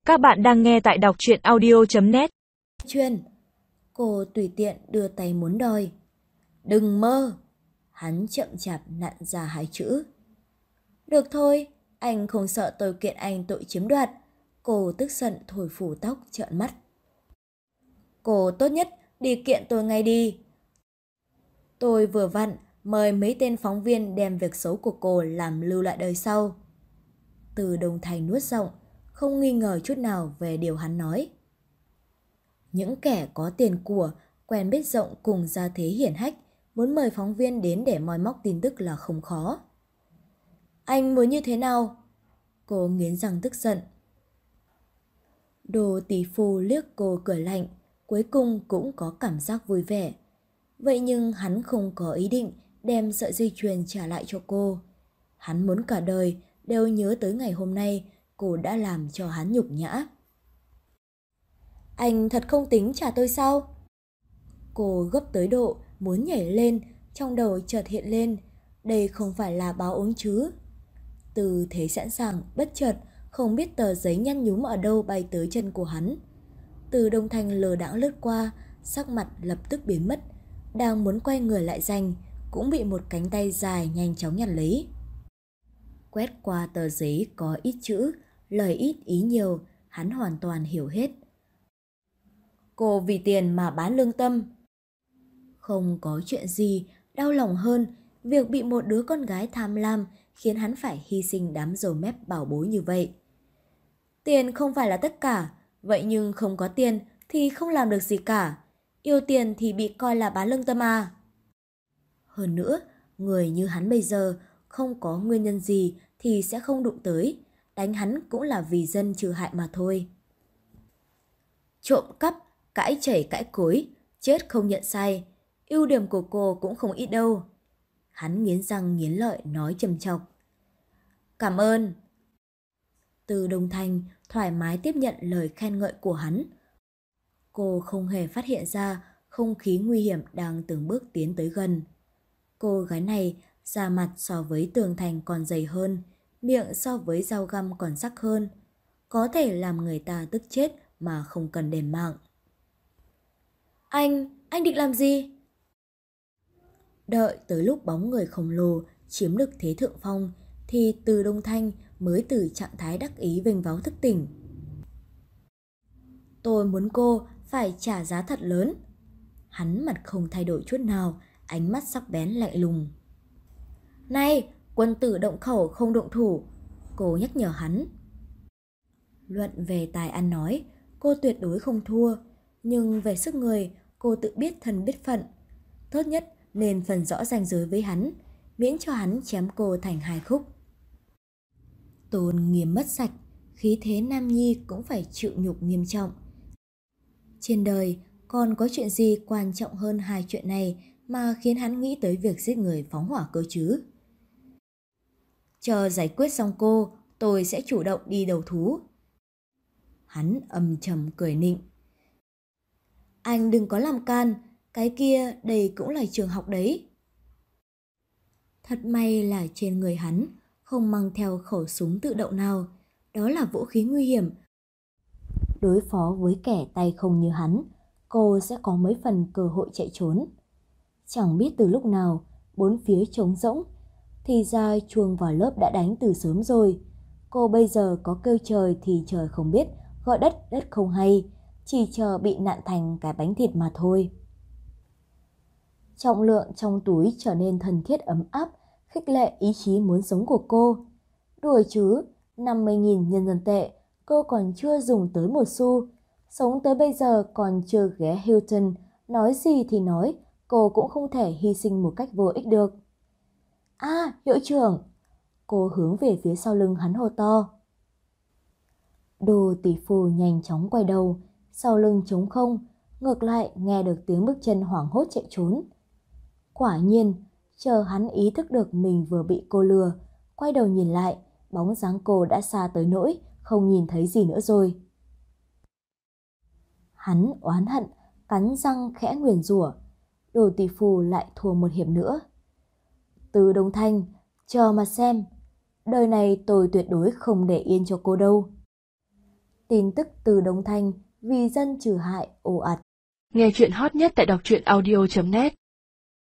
Các bạn đang nghe tại đọc truyện audio.net. Chuyên, cô tùy tiện đưa tay muốn đòi. Đừng mơ! Hắn chậm chạp nặn ra hai chữ. Được thôi, anh không sợ tôi kiện anh tội chiếm đoạt. Cô tức giận thổi phủ tóc trợn mắt. Cô tốt nhất đi kiện tôi ngay đi. Tôi vừa vặn mời mấy tên phóng viên đem việc xấu của cô làm lưu lại đời sau. Từ Đông Thành nuốt giọng, không nghi ngờ chút nào về điều hắn nói. Những kẻ có tiền của, quen biết rộng cùng gia thế hiển hách, muốn mời phóng viên đến để moi móc tin tức là không khó. Anh muốn như thế nào? Cô nghiến răng tức giận. Đồ tỷ phu liếc cô cười lạnh, cuối cùng cũng có cảm giác vui vẻ. Vậy nhưng hắn không có ý định đem sợi dây chuyền trả lại cho cô. Hắn muốn cả đời đều nhớ tới ngày hôm nay cô đã làm cho hắn nhục nhã. Anh thật không tính trả tôi sao? Cô gấp tới độ muốn nhảy lên, trong đầu chợt hiện lên, đây không phải là báo ứng chứ. Từ thế sẵn sàng, bất chợt, không biết tờ giấy nhăn nhúm ở đâu bay tới chân của hắn. Từ Đông Thanh lờ đãng lướt qua, sắc mặt lập tức biến mất, đang muốn quay người lại giành, cũng bị một cánh tay dài nhanh chóng nhặt lấy. Quét qua tờ giấy có ít chữ, lời ít ý nhiều, hắn hoàn toàn hiểu hết. Cô vì tiền mà bán lương tâm. Không có chuyện gì đau lòng hơn việc bị một đứa con gái tham lam khiến hắn phải hy sinh đám dầu mép bảo bối như vậy. Tiền không phải là tất cả, vậy nhưng không có tiền thì không làm được gì cả. Yêu tiền thì bị coi là bán lương tâm à. Hơn nữa, người như hắn bây giờ không có nguyên nhân gì thì sẽ không đụng tới. Đánh hắn cũng là vì dân trừ hại mà thôi. Trộm cắp, cãi chảy cãi cối, chết không nhận sai. Ưu điểm của cô cũng không ít đâu. Hắn nghiến răng nghiến lợi nói trầm trọc. Cảm ơn. Từ Đông Thanh thoải mái tiếp nhận lời khen ngợi của hắn. Cô không hề phát hiện ra không khí nguy hiểm đang từng bước tiến tới gần. Cô gái này da mặt so với tường thành còn dày hơn, miệng so với dao găm còn sắc hơn. Có thể làm người ta tức chết mà không cần đền mạng. Anh định làm gì? Đợi tới lúc bóng người khổng lồ chiếm được thế thượng phong thì Từ Đông Thanh mới từ trạng thái đắc ý vênh váo thức tỉnh. Tôi muốn cô phải trả giá thật lớn. Hắn mặt không thay đổi chút nào, ánh mắt sắc bén lạnh lùng. Này, quân tử động khẩu không động thủ, cô nhắc nhở hắn. Luận về tài ăn nói, cô tuyệt đối không thua, nhưng về sức người, cô tự biết thân biết phận. Tốt nhất nên phân rõ ranh giới với hắn, miễn cho hắn chém cô thành hai khúc. Tôn nghiêm mất sạch, khí thế nam nhi cũng phải chịu nhục nghiêm trọng. Trên đời còn có chuyện gì quan trọng hơn hai chuyện này mà khiến hắn nghĩ tới việc giết người phóng hỏa cơ chứ? Chờ giải quyết xong cô, tôi sẽ chủ động đi đầu thú. Hắn âm trầm cười nịnh. Anh đừng có làm can, cái kia đây cũng là trường học đấy. Thật may là trên người hắn không mang theo khẩu súng tự động nào, đó là vũ khí nguy hiểm. Đối phó với kẻ tay không như hắn, cô sẽ có mấy phần cơ hội chạy trốn. Chẳng biết từ lúc nào, bốn phía trống rỗng, thì ra chuông vào lớp đã đánh từ sớm rồi. Cô bây giờ có kêu trời thì trời không biết, gọi đất đất không hay, chỉ chờ bị nặn thành cái bánh thịt mà thôi. Trọng lượng trong túi trở nên thân thiết ấm áp, khích lệ ý chí muốn sống của cô. Đùa chứ, 50.000 nhân dân tệ, cô còn chưa dùng tới một xu. Sống tới bây giờ còn chưa ghé Hilton, nói gì thì nói, cô cũng không thể hy sinh một cách vô ích được. À, hiệu trưởng! Cô hướng về phía sau lưng hắn hô to. Đồ tỷ phu nhanh chóng quay đầu, sau lưng trống không, ngược lại nghe được tiếng bước chân hoảng hốt chạy trốn. Quả nhiên, chờ hắn ý thức được mình vừa bị cô lừa, quay đầu nhìn lại, bóng dáng cô đã xa tới nỗi không nhìn thấy gì nữa rồi. Hắn oán hận, cắn răng khẽ nguyền rủa. Đồ tỷ phu lại thua một hiệp nữa. Từ Đông Thanh, chờ mà xem, đời này tôi tuyệt đối không để yên cho cô đâu. Tin tức từ Đông Thanh, vì dân trừ hại ồ ạt. Nghe chuyện hot nhất tại đọc truyện audio.net